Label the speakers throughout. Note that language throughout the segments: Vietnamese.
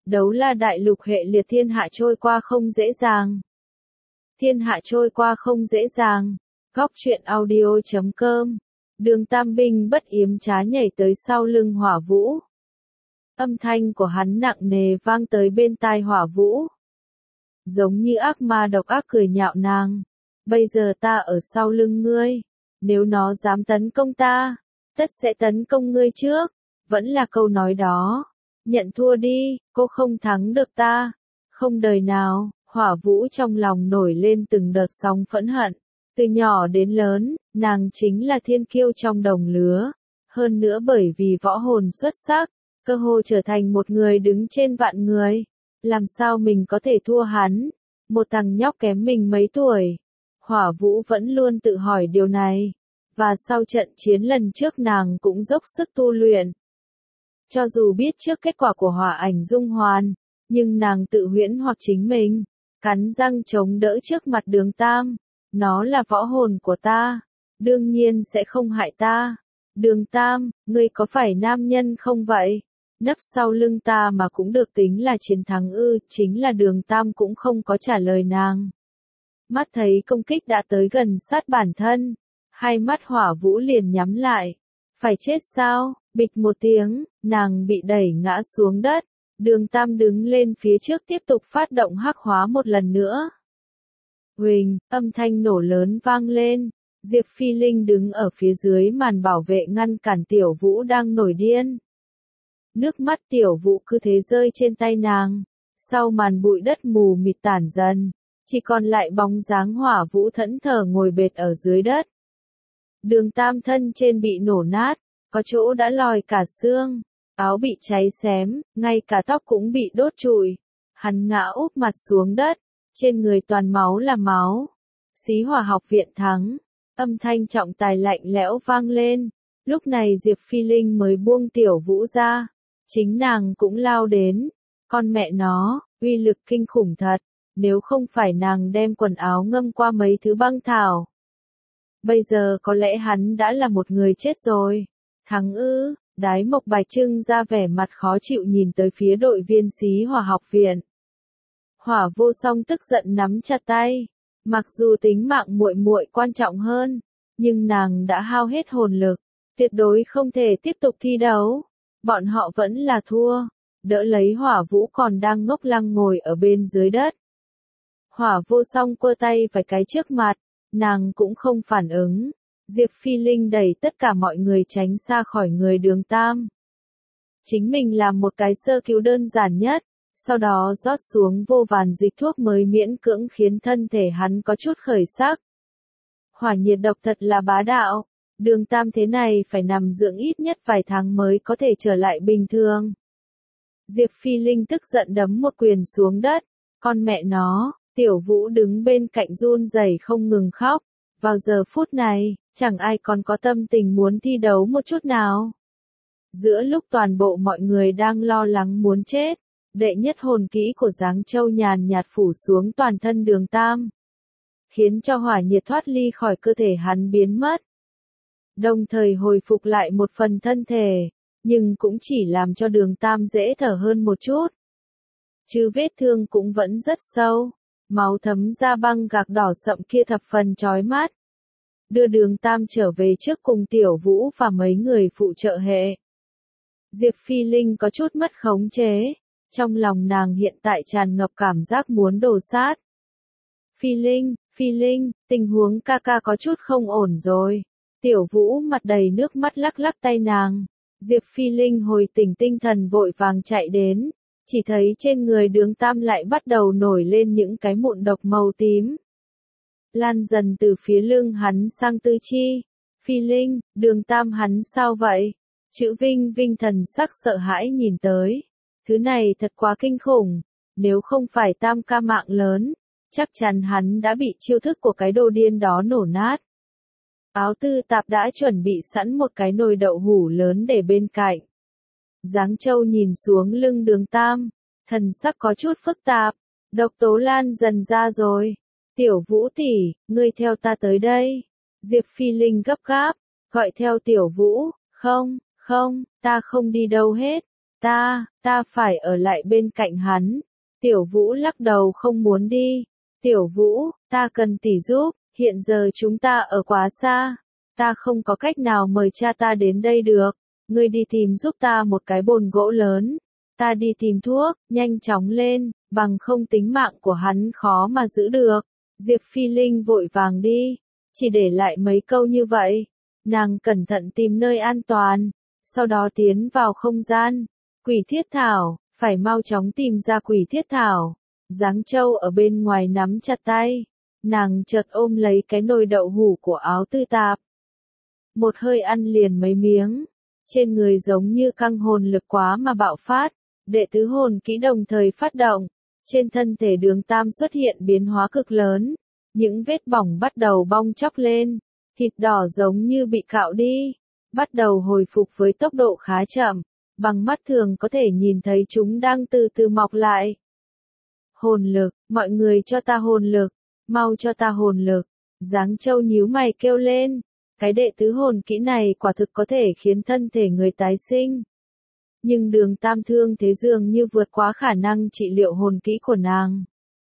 Speaker 1: Đấu La đại lục hệ liệt thiên hạ trôi qua không dễ dàng. Thiên hạ trôi qua không dễ dàng. Góc truyện audio.com. Đường Tam binh bất yếm trá nhảy tới sau lưng Hỏa Vũ. Âm thanh của hắn nặng nề vang tới bên tai Hỏa Vũ. Giống như ác ma độc ác cười nhạo nàng. Bây giờ ta ở sau lưng ngươi. Nếu nó dám tấn công ta, tất sẽ tấn công ngươi trước. Vẫn là câu nói đó. Nhận thua đi, cô không thắng được ta. Không đời nào, Hỏa Vũ trong lòng nổi lên từng đợt sóng phẫn hận. Từ nhỏ đến lớn, nàng chính là thiên kiêu trong đồng lứa. Hơn nữa bởi vì võ hồn xuất sắc, cơ hồ trở thành một người đứng trên vạn người. Làm sao mình có thể thua hắn? Một thằng nhóc kém mình mấy tuổi. Hỏa Vũ vẫn luôn tự hỏi điều này. Và sau trận chiến lần trước nàng cũng dốc sức tu luyện. Cho dù biết trước kết quả của hỏa ảnh dung hoàn, nhưng nàng tự huyễn hoặc chính mình, cắn răng chống đỡ trước mặt Đường Tam. Nó là võ hồn của ta, đương nhiên sẽ không hại ta. Đường Tam, ngươi có phải nam nhân không vậy? Nấp sau lưng ta mà cũng được tính là chiến thắng ư? Chính là Đường Tam cũng không có trả lời nàng. Mắt thấy công kích đã tới gần sát bản thân, hai mắt Hỏa Vũ liền nhắm lại. Phải chết sao? Bịch một tiếng, nàng bị đẩy ngã xuống đất. Đường Tam đứng lên phía trước tiếp tục phát động hắc hóa một lần nữa. Huỳnh, âm thanh nổ lớn vang lên. Diệp Phi Linh đứng ở phía dưới màn bảo vệ ngăn cản Tiểu Vũ đang nổi điên. Nước mắt Tiểu Vũ cứ thế rơi trên tay nàng. Sau màn bụi đất mù mịt tản dần, chỉ còn lại bóng dáng Hỏa Vũ thẫn thờ ngồi bệt ở dưới đất. Đường Tam thân trên bị nổ nát, có chỗ đã lòi cả xương, áo bị cháy xém, ngay cả tóc cũng bị đốt trụi. Hắn ngã úp mặt xuống đất, trên người toàn máu là máu. Xí Hỏa học viện thắng, âm thanh trọng tài lạnh lẽo vang lên. Lúc này Diệp Phi Linh mới buông Tiểu Vũ ra, chính nàng cũng lao đến. Con mẹ nó, uy lực kinh khủng thật, nếu không phải nàng đem quần áo ngâm qua mấy thứ băng thảo. Bây giờ có lẽ hắn đã là một người chết rồi. Thắng ư? Đái Mộc Bạch trưng ra vẻ mặt khó chịu nhìn tới phía đội viên Xí Hỏa học viện. Hỏa Vô Song tức giận nắm chặt tay. Mặc dù tính mạng muội muội quan trọng hơn, nhưng nàng đã hao hết hồn lực, tuyệt đối không thể tiếp tục thi đấu. Bọn họ vẫn là thua. Đỡ lấy Hỏa Vũ còn đang ngốc lăng ngồi ở bên dưới đất. Hỏa Vô Song quơ tay vài cái trước mặt, nàng cũng không phản ứng. Diệp Phi Linh đẩy tất cả mọi người tránh xa khỏi người Đường Tam. Chính mình làm một cái sơ cứu đơn giản nhất, sau đó rót xuống vô vàn dịch thuốc mới miễn cưỡng khiến thân thể hắn có chút khởi sắc. Hỏa nhiệt độc thật là bá đạo, Đường Tam thế này phải nằm dưỡng ít nhất vài tháng mới có thể trở lại bình thường. Diệp Phi Linh tức giận đấm một quyền xuống đất, con mẹ nó. Tiểu Vũ đứng bên cạnh run rẩy không ngừng khóc. Vào giờ phút này, chẳng ai còn có tâm tình muốn thi đấu một chút nào. Giữa lúc toàn bộ mọi người đang lo lắng muốn chết, đệ nhất hồn kỹ của Giáng Châu nhàn nhạt phủ xuống toàn thân Đường Tam, khiến cho hỏa nhiệt thoát ly khỏi cơ thể hắn biến mất. Đồng thời hồi phục lại một phần thân thể, nhưng cũng chỉ làm cho Đường Tam dễ thở hơn một chút. Chứ vết thương cũng vẫn rất sâu. Máu thấm ra băng gạc đỏ sậm kia thập phần chói mắt. Đưa Đường Tam trở về trước cùng Tiểu Vũ và mấy người phụ trợ hệ. Diệp Phi Linh có chút mất khống chế. Trong lòng nàng hiện tại tràn ngập cảm giác muốn đồ sát. Phi Linh, tình huống ca ca có chút không ổn rồi. Tiểu Vũ mặt đầy nước mắt lắc lắc tay nàng. Diệp Phi Linh hồi tỉnh tinh thần vội vàng chạy đến. Chỉ thấy trên người Đường Tam lại bắt đầu nổi lên những cái mụn độc màu tím. Lan dần từ phía lưng hắn sang tư chi. Phi Linh, Đường Tam hắn sao vậy? Chữ Vinh Vinh thần sắc sợ hãi nhìn tới. Thứ này thật quá kinh khủng. Nếu không phải Tam ca mạng lớn, chắc chắn hắn đã bị chiêu thức của cái đồ điên đó nổ nát. Áo tư tạp đã chuẩn bị sẵn một cái nồi đậu hủ lớn để bên cạnh. Giáng Châu nhìn xuống lưng Đường Tam, thần sắc có chút phức tạp. Độc tố lan dần ra rồi. Tiểu Vũ tỷ, ngươi theo ta tới đây. Diệp Phi Linh gấp gáp, gọi theo Tiểu Vũ. Không, ta không đi đâu hết. Ta phải ở lại bên cạnh hắn. Tiểu Vũ lắc đầu không muốn đi. Tiểu Vũ, ta cần tỷ giúp, hiện giờ chúng ta ở quá xa. Ta không có cách nào mời cha ta đến đây được. Ngươi đi tìm giúp ta một cái bồn gỗ lớn. Ta đi tìm thuốc, nhanh chóng lên, bằng không tính mạng của hắn khó mà giữ được. Diệp Phi Linh vội vàng đi, chỉ để lại mấy câu như vậy. Nàng cẩn thận tìm nơi an toàn, sau đó tiến vào không gian. Quỷ thiết thảo, phải mau chóng tìm ra quỷ thiết thảo. Giáng Châu ở bên ngoài nắm chặt tay. Nàng chợt ôm lấy cái nồi đậu hũ của Áo Tư Tạp. Một hơi ăn liền mấy miếng. Trên người giống như căng hồn lực quá mà bạo phát. Đệ tứ hồn kỹ đồng thời phát động. Trên thân thể Đường Tam xuất hiện biến hóa cực lớn. Những vết bỏng bắt đầu bong chóc lên. Thịt đỏ giống như bị cạo đi. Bắt đầu hồi phục với tốc độ khá chậm. Bằng mắt thường có thể nhìn thấy chúng đang từ từ mọc lại. Hồn lực, mọi người cho ta hồn lực. Mau cho ta hồn lực. Giáng Châu nhíu mày kêu lên. Cái đệ tứ hồn kỹ này quả thực có thể khiến thân thể người tái sinh. Nhưng Đường Tam thương thế dường như vượt quá khả năng trị liệu hồn kỹ của nàng.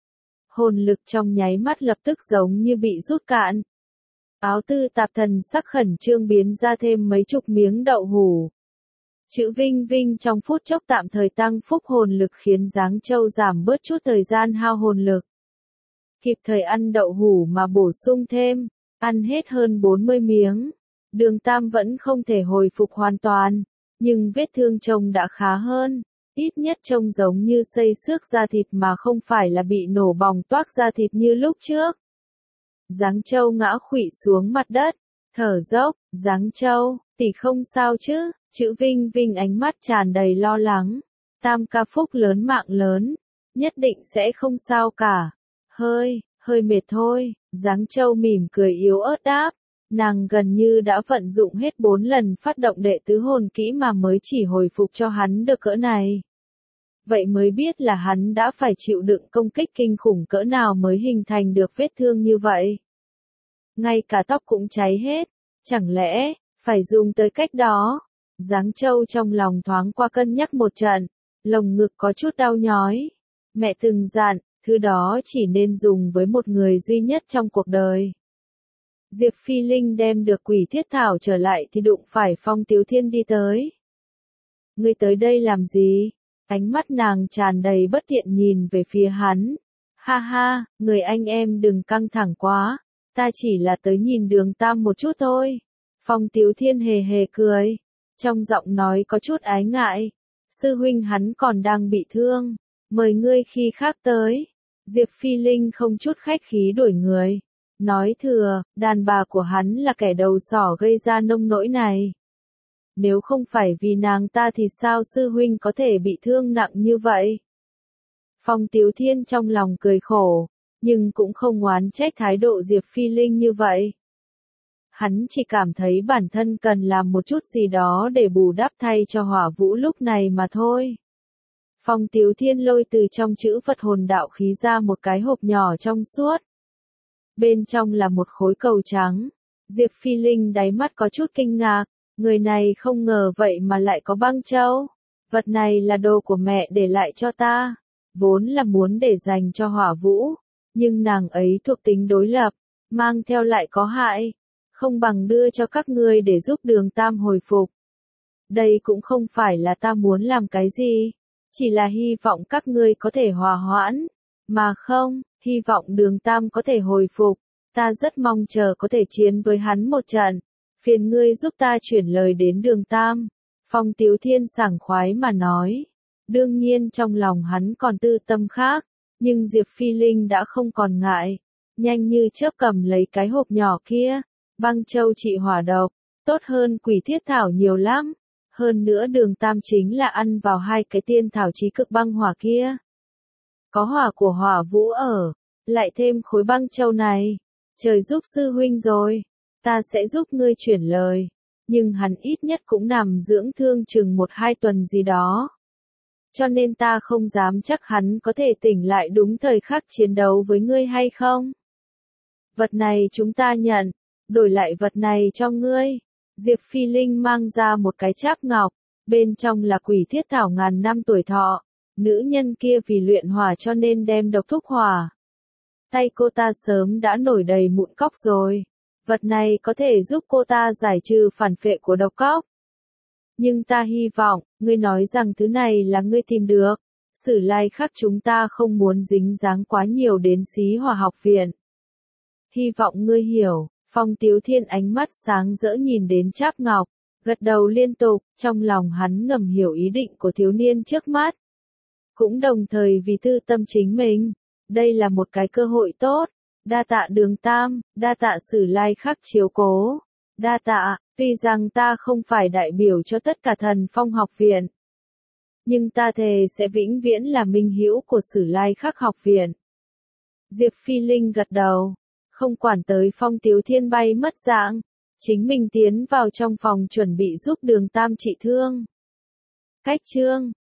Speaker 1: Hồn lực trong nháy mắt lập tức giống như bị rút cạn. Áo Tư Tạp thần sắc khẩn trương biến ra thêm mấy chục miếng đậu hũ. Chữ Vinh Vinh trong phút chốc tạm thời tăng phúc hồn lực khiến Giáng Châu giảm bớt chút thời gian hao hồn lực. Kịp thời ăn đậu hũ mà bổ sung thêm, ăn hết hơn 40 miếng. Đường Tam vẫn không thể hồi phục hoàn toàn, nhưng vết thương trông đã khá hơn, ít nhất trông giống như xây xước da thịt mà không phải là bị nổ bòng toác da thịt như lúc trước. Giáng Châu ngã khuỵu xuống mặt đất, thở dốc. Giáng Châu, tỷ không sao chứ? Chữ Vinh Vinh ánh mắt tràn đầy lo lắng. Tam ca phúc lớn mạng lớn, nhất định sẽ không sao cả. Hơi mệt thôi. Giáng Châu mỉm cười yếu ớt đáp. Nàng gần như đã vận dụng hết 4 lần phát động đệ tứ hồn kỹ mà mới chỉ hồi phục cho hắn được cỡ này. Vậy mới biết là hắn đã phải chịu đựng công kích kinh khủng cỡ nào mới hình thành được vết thương như vậy. Ngay cả tóc cũng cháy hết. Chẳng lẽ, phải dùng tới cách đó? Giáng Châu trong lòng thoáng qua cân nhắc một trận. Lồng ngực có chút đau nhói. Mẹ từng dặn, thứ đó chỉ nên dùng với một người duy nhất trong cuộc đời. Diệp Phi Linh đem được quỷ thiết thảo trở lại thì đụng phải Phong Tiếu Thiên đi tới. Ngươi tới đây làm gì? Ánh mắt nàng tràn đầy bất thiện nhìn về phía hắn. Ha ha, người anh em đừng căng thẳng quá. Ta chỉ là tới nhìn Đường Tam một chút thôi. Phong Tiếu Thiên hề hề cười. Trong giọng nói có chút ái ngại. Sư huynh hắn còn đang bị thương. Mời ngươi khi khác tới. Diệp Phi Linh không chút khách khí đuổi người. Nói thừa, đàn bà của hắn là kẻ đầu sỏ gây ra nông nỗi này. Nếu không phải vì nàng ta thì sao sư huynh có thể bị thương nặng như vậy? Phong Tiếu Thiên trong lòng cười khổ, nhưng cũng không oán trách thái độ Diệp Phi Linh như vậy. Hắn chỉ cảm thấy bản thân cần làm một chút gì đó để bù đắp thay cho Hỏa Vũ lúc này mà thôi. Phong Tiếu Thiên lôi từ trong chữ Phật hồn đạo khí ra một cái hộp nhỏ trong suốt. Bên trong là một khối cầu trắng. Diệp Phi Linh đáy mắt có chút kinh ngạc. Người này không ngờ vậy mà lại có băng châu. Vật này là đồ của mẹ để lại cho ta. Vốn là muốn để dành cho Hỏa Vũ. Nhưng nàng ấy thuộc tính đối lập. Mang theo lại có hại. Không bằng đưa cho các ngươi để giúp Đường Tam hồi phục. Đây cũng không phải là ta muốn làm cái gì. Chỉ là hy vọng các ngươi có thể hòa hoãn. Mà không, hy vọng Đường Tam có thể hồi phục. Ta rất mong chờ có thể chiến với hắn một trận. Phiền ngươi giúp ta chuyển lời đến Đường Tam. Phong Tiếu Thiên sảng khoái mà nói. Đương nhiên trong lòng hắn còn tư tâm khác. Nhưng Diệp Phi Linh đã không còn ngại. Nhanh như chớp cầm lấy cái hộp nhỏ kia. Băng châu trị hỏa độc. Tốt hơn quỷ thiết thảo nhiều lắm. Hơn nữa Đường Tam chính là ăn vào 2 cái tiên thảo chí cực băng hỏa kia. Có hỏa của Hỏa Vũ ở. Lại thêm khối băng châu này. Trời giúp sư huynh rồi. Ta sẽ giúp ngươi chuyển lời. Nhưng hắn ít nhất cũng nằm dưỡng thương chừng 1-2 tuần gì đó. Cho nên ta không dám chắc hắn có thể tỉnh lại đúng thời khắc chiến đấu với ngươi hay không. Vật này chúng ta nhận. Đổi lại vật này cho ngươi. Diệp Phi Linh mang ra một cái cháp ngọc. Bên trong là quỷ thiết thảo ngàn năm tuổi thọ. Nữ nhân kia vì luyện hỏa cho nên đem độc thúc hỏa. Tay cô ta sớm đã nổi đầy mụn cóc rồi. Vật này có thể giúp cô ta giải trừ phản phệ của độc cóc. Nhưng ta hy vọng, ngươi nói rằng thứ này là ngươi tìm được. Sử lai khắc chúng ta không muốn dính dáng quá nhiều đến xí hỏa học viện. Hy vọng ngươi hiểu. Phong Tiếu Thiên ánh mắt sáng rỡ nhìn đến Trác Ngọc, gật đầu liên tục, trong lòng hắn ngầm hiểu ý định của thiếu niên trước mắt. Cũng đồng thời vì tư tâm chính mình, đây là một cái cơ hội tốt. Đa tạ Đường Tam, đa tạ Sử lai khắc chiếu cố. Đa tạ, tuy rằng ta không phải đại biểu cho tất cả Thần Phong học viện. Nhưng ta thề sẽ vĩnh viễn là minh hữu của Sử lai khắc học viện. Diệp Phi Linh gật đầu. Không quản tới Phong Tiếu Thiên bay mất dạng, chính mình tiến vào trong phòng chuẩn bị giúp Đường Tam trị thương. Cách chương